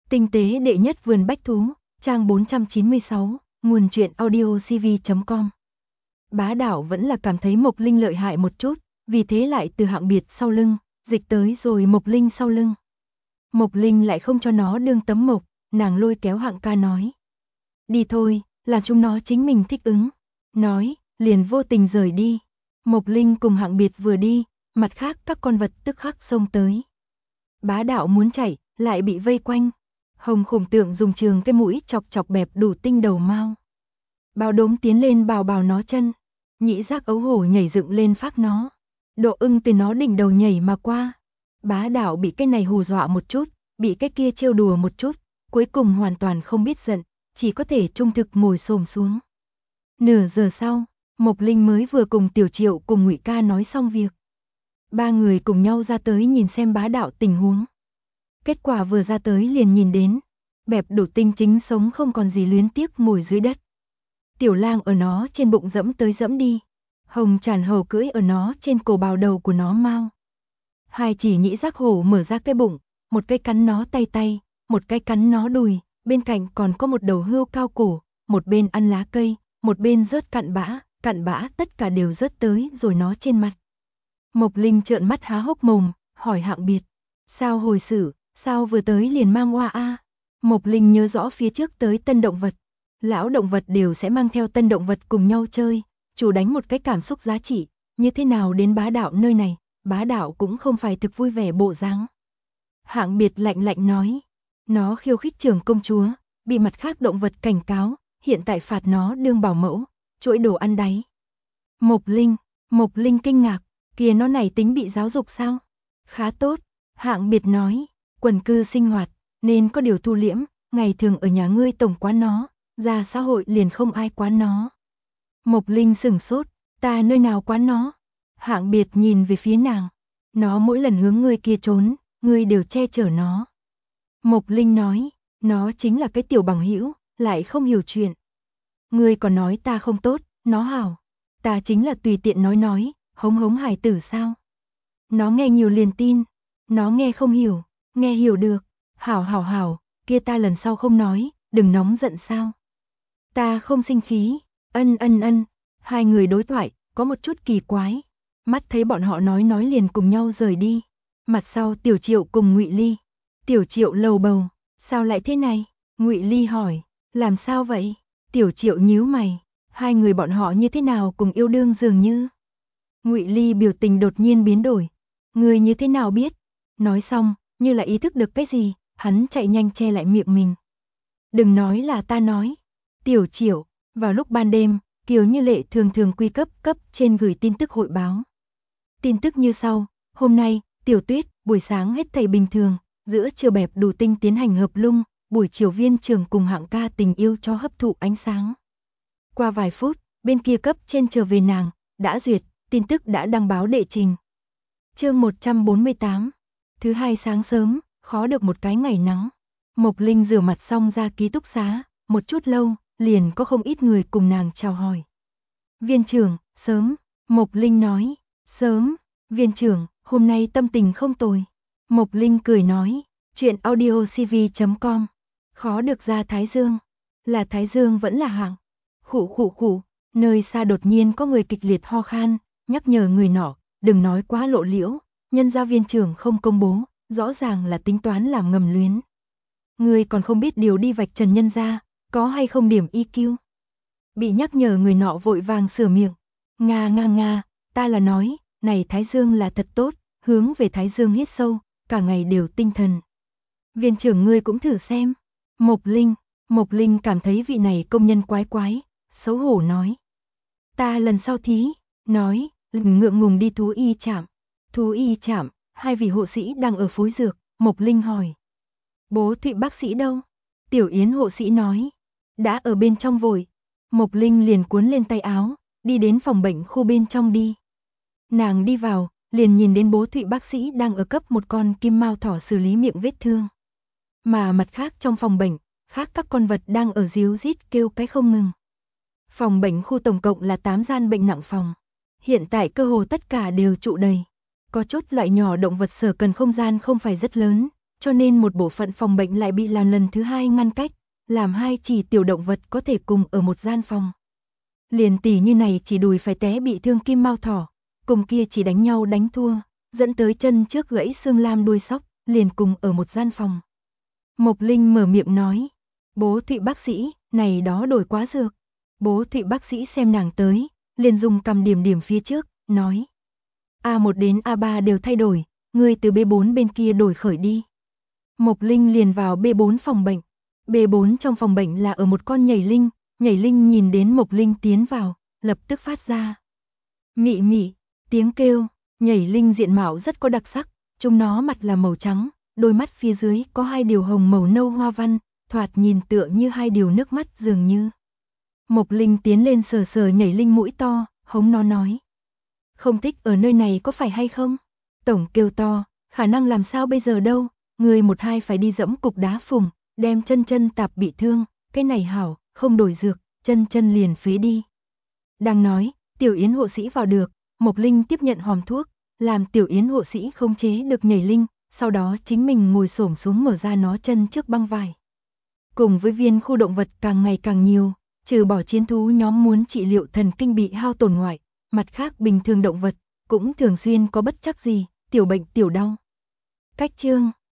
Tinh tế đệ nhất vườn bách thú, trang 496, nguồn truyện audiocv.com. Bá Đạo vẫn là cảm thấy Mộc Linh lợi hại một chút, vì thế lại từ Hạng Biệt sau lưng, dịch tới rồi Mộc Linh sau lưng. Mộc Linh lại không cho nó đương tấm mộc, nàng lôi kéo Hạng ca nói. Đi thôi, làm chúng nó chính mình thích ứng. Nói, liền vô tình rời đi. Mộc Linh cùng Hạng Biệt vừa đi, mặt khác các con vật tức khắc xông tới. Bá Đạo muốn chạy, lại bị vây quanh. Hồng Khủng Tượng dùng trường cái mũi chọc chọc bẹp đủ tinh đầu mao. Báo Đốm tiến lên bào bào nó chân. Nhĩ Giác ấu hổ nhảy dựng lên phác nó. Độ Ưng từ nó đỉnh đầu nhảy mà qua. Bá Đạo bị cái này hù dọa một chút, bị cái kia trêu đùa một chút, cuối cùng hoàn toàn không biết giận, chỉ có thể trung thực ngồi xổm xuống. Nửa giờ sau, Mộc Linh mới vừa cùng Tiểu Triệu cùng Ngụy Ca nói xong việc. Ba người cùng nhau ra tới nhìn xem Bá Đạo tình huống. Kết quả vừa ra tới liền nhìn đến, bẹp đủ tinh chính sống không còn gì luyến tiếc ngồi dưới đất. Tiểu Lang ở nó trên bụng dẫm tới dẫm đi, Hồng Tràn Hầu cưỡi ở nó trên cổ bào đầu của nó mau. Hai chỉ Nhĩ Giác hổ mở ra cái bụng, một cái cắn nó tay, một cái cắn nó đùi, bên cạnh còn có một đầu hươu cao cổ, một bên ăn lá cây, một bên rớt cặn bã tất cả đều rớt tới rồi nó trên mặt. Mộc Linh trợn mắt há hốc mồm, hỏi Hạng Biệt, sao hồi sự, sao vừa tới liền mang oa a? Mộc Linh nhớ rõ phía trước tới tân động vật, lão động vật đều sẽ mang theo tân động vật cùng nhau chơi, chủ đánh một cái cảm xúc giá trị, như thế nào đến Bá Đạo nơi này, Bá Đạo cũng không phải thực vui vẻ bộ dáng. Hạng Biệt lạnh lạnh nói, nó khiêu khích trưởng công chúa, bị mặt khác động vật cảnh cáo, hiện tại phạt nó đương bảo mẫu, chuỗi đồ ăn đáy. Mộc Linh kinh ngạc, kìa nó này tính bị giáo dục sao? Khá tốt, Hạng Biệt nói, quần cư sinh hoạt, nên có điều thu liễm, ngày thường ở nhà ngươi tổng quán nó, ra xã hội liền không ai quán nó. Mộc Linh sửng sốt, ta nơi nào quán nó? Hạng Biệt nhìn về phía nàng, nó mỗi lần hướng ngươi kia trốn, ngươi đều che chở nó. Mộc Linh nói, nó chính là cái tiểu bằng hữu, lại không hiểu chuyện. Ngươi còn nói ta không tốt, nó hảo. Ta chính là tùy tiện nói, hống hài tử sao? Nó nghe nhiều liền tin, nó nghe không hiểu, nghe hiểu được. Hảo, kia ta lần sau không nói, đừng nóng giận sao? Ta không sinh khí, ân. Hai người đối thoại, có một chút kỳ quái. Mắt thấy bọn họ nói liền cùng nhau rời đi. Mặt sau Tiểu Triệu cùng Ngụy Ly. Tiểu Triệu lầu bầu, sao lại thế này? Ngụy Ly hỏi, làm sao vậy? Tiểu Triệu nhíu mày, hai người bọn họ như thế nào cùng yêu đương dường như. Ngụy Ly biểu tình đột nhiên biến đổi, người như thế nào biết? Nói xong, như là ý thức được cái gì, hắn chạy nhanh che lại miệng mình. Đừng nói là ta nói. Tiểu Triệu, vào lúc ban đêm, Kiều Như Lệ thường quy cấp trên gửi tin tức hội báo. Tin tức như sau, hôm nay, Tiểu Tuyết, buổi sáng hết thảy bình thường, giữa trưa bẹp đủ tinh tiến hành hợp lung, buổi chiều Viên Trường cùng Hạng ca tình yêu cho hấp thụ ánh sáng. Qua vài phút, bên kia cấp trên trở về nàng, đã duyệt, tin tức đã đăng báo đệ trình. Chương 148. Thứ hai sáng sớm, khó được một cái ngày nắng. Mộc Linh rửa mặt xong ra ký túc xá, một chút lâu, liền có không ít người cùng nàng chào hỏi. Viên trưởng, sớm, Mộc Linh nói, sớm, viên trưởng, hôm nay tâm tình không tồi. Mộc Linh cười nói, chuyện audiocv.com, khó được ra Thái Dương. Là Thái Dương vẫn là Hạng. Khụ, nơi xa đột nhiên có người kịch liệt ho khan, nhắc nhở người nọ, đừng nói quá lộ liễu, nhân gia viên trưởng không công bố, rõ ràng là tính toán làm ngầm luyến. Người còn không biết điều đi vạch trần nhân gia, có hay không điểm EQ. Bị nhắc nhở người nọ vội vàng sửa miệng, nga, ta là nói, này Thái Dương là thật tốt, hướng về Thái Dương hít sâu, cả ngày đều tinh thần. Viên trưởng ngươi cũng thử xem. Mộc Linh cảm thấy vị này công nhân quái, xấu hổ nói. Ta lần sau thí, nói, ngượng ngùng đi thú y trạm. Thú y trạm, hai vị hộ sĩ đang ở phối dược, Mộc Linh hỏi. Bố Thụy bác sĩ đâu? Tiểu Yến hộ sĩ nói. Đã ở bên trong vội. Mộc Linh liền cuốn lên tay áo, đi đến phòng bệnh khu bên trong đi. Nàng đi vào, liền nhìn đến bố Thụy bác sĩ đang ở cấp một con kim mao thỏ xử lý miệng vết thương. Mà mặt khác trong phòng bệnh, khác các con vật đang ở ríu rít kêu cái không ngừng. Phòng bệnh khu tổng cộng là 8 gian bệnh nặng phòng. Hiện tại cơ hồ tất cả đều trụ đầy. Có chút loại nhỏ động vật sở cần không gian không phải rất lớn, cho nên một bộ phận phòng bệnh lại bị làm lần thứ hai ngăn cách, làm hai chỉ tiểu động vật có thể cùng ở một gian phòng. Liền tỷ như này chỉ đùi phải té bị thương kim mao thỏ, cùng kia chỉ đánh nhau đánh thua, dẫn tới chân trước gãy xương lam đuôi sóc, liền cùng ở một gian phòng. Mộc Linh mở miệng nói, bố Thụy bác sĩ, này đó đổi quá dược. Bố Thụy bác sĩ xem nàng tới, liền dùng cầm điểm điểm phía trước, nói. A1 đến A3 đều thay đổi, ngươi từ B4 bên kia đổi khởi đi. Mộc Linh liền vào B4 phòng bệnh. B4 trong phòng bệnh là ở một con nhảy linh nhìn đến Mộc Linh tiến vào, lập tức phát ra. Mị mị, tiếng kêu, nhảy linh diện mạo rất có đặc sắc, chúng nó mặt là màu trắng, đôi mắt phía dưới có hai điều hồng màu nâu hoa văn, thoạt nhìn tựa như hai điều nước mắt dường như. Mộc Linh tiến lên sờ sờ nhảy linh mũi to, hống nó nói. Không thích ở nơi này có phải hay không? Tổng kêu to, khả năng làm sao bây giờ đâu, người một hai phải đi dẫm cục đá phùng, đem chân tạp bị thương, cái này hảo, không đổi dược, chân liền phế đi. Đang nói, Tiểu Yến hộ sĩ vào được, Mộc Linh tiếp nhận hòm thuốc, làm Tiểu Yến hộ sĩ khống chế được nhảy linh, sau đó chính mình ngồi xổm xuống mở ra nó chân trước băng vải. Cùng với viên khu động vật càng ngày càng nhiều, trừ bỏ chiến thú nhóm muốn trị liệu thần kinh bị hao tổn ngoại, mặt khác bình thường động vật cũng thường xuyên có bất trắc gì, tiểu bệnh tiểu đau. Cách chương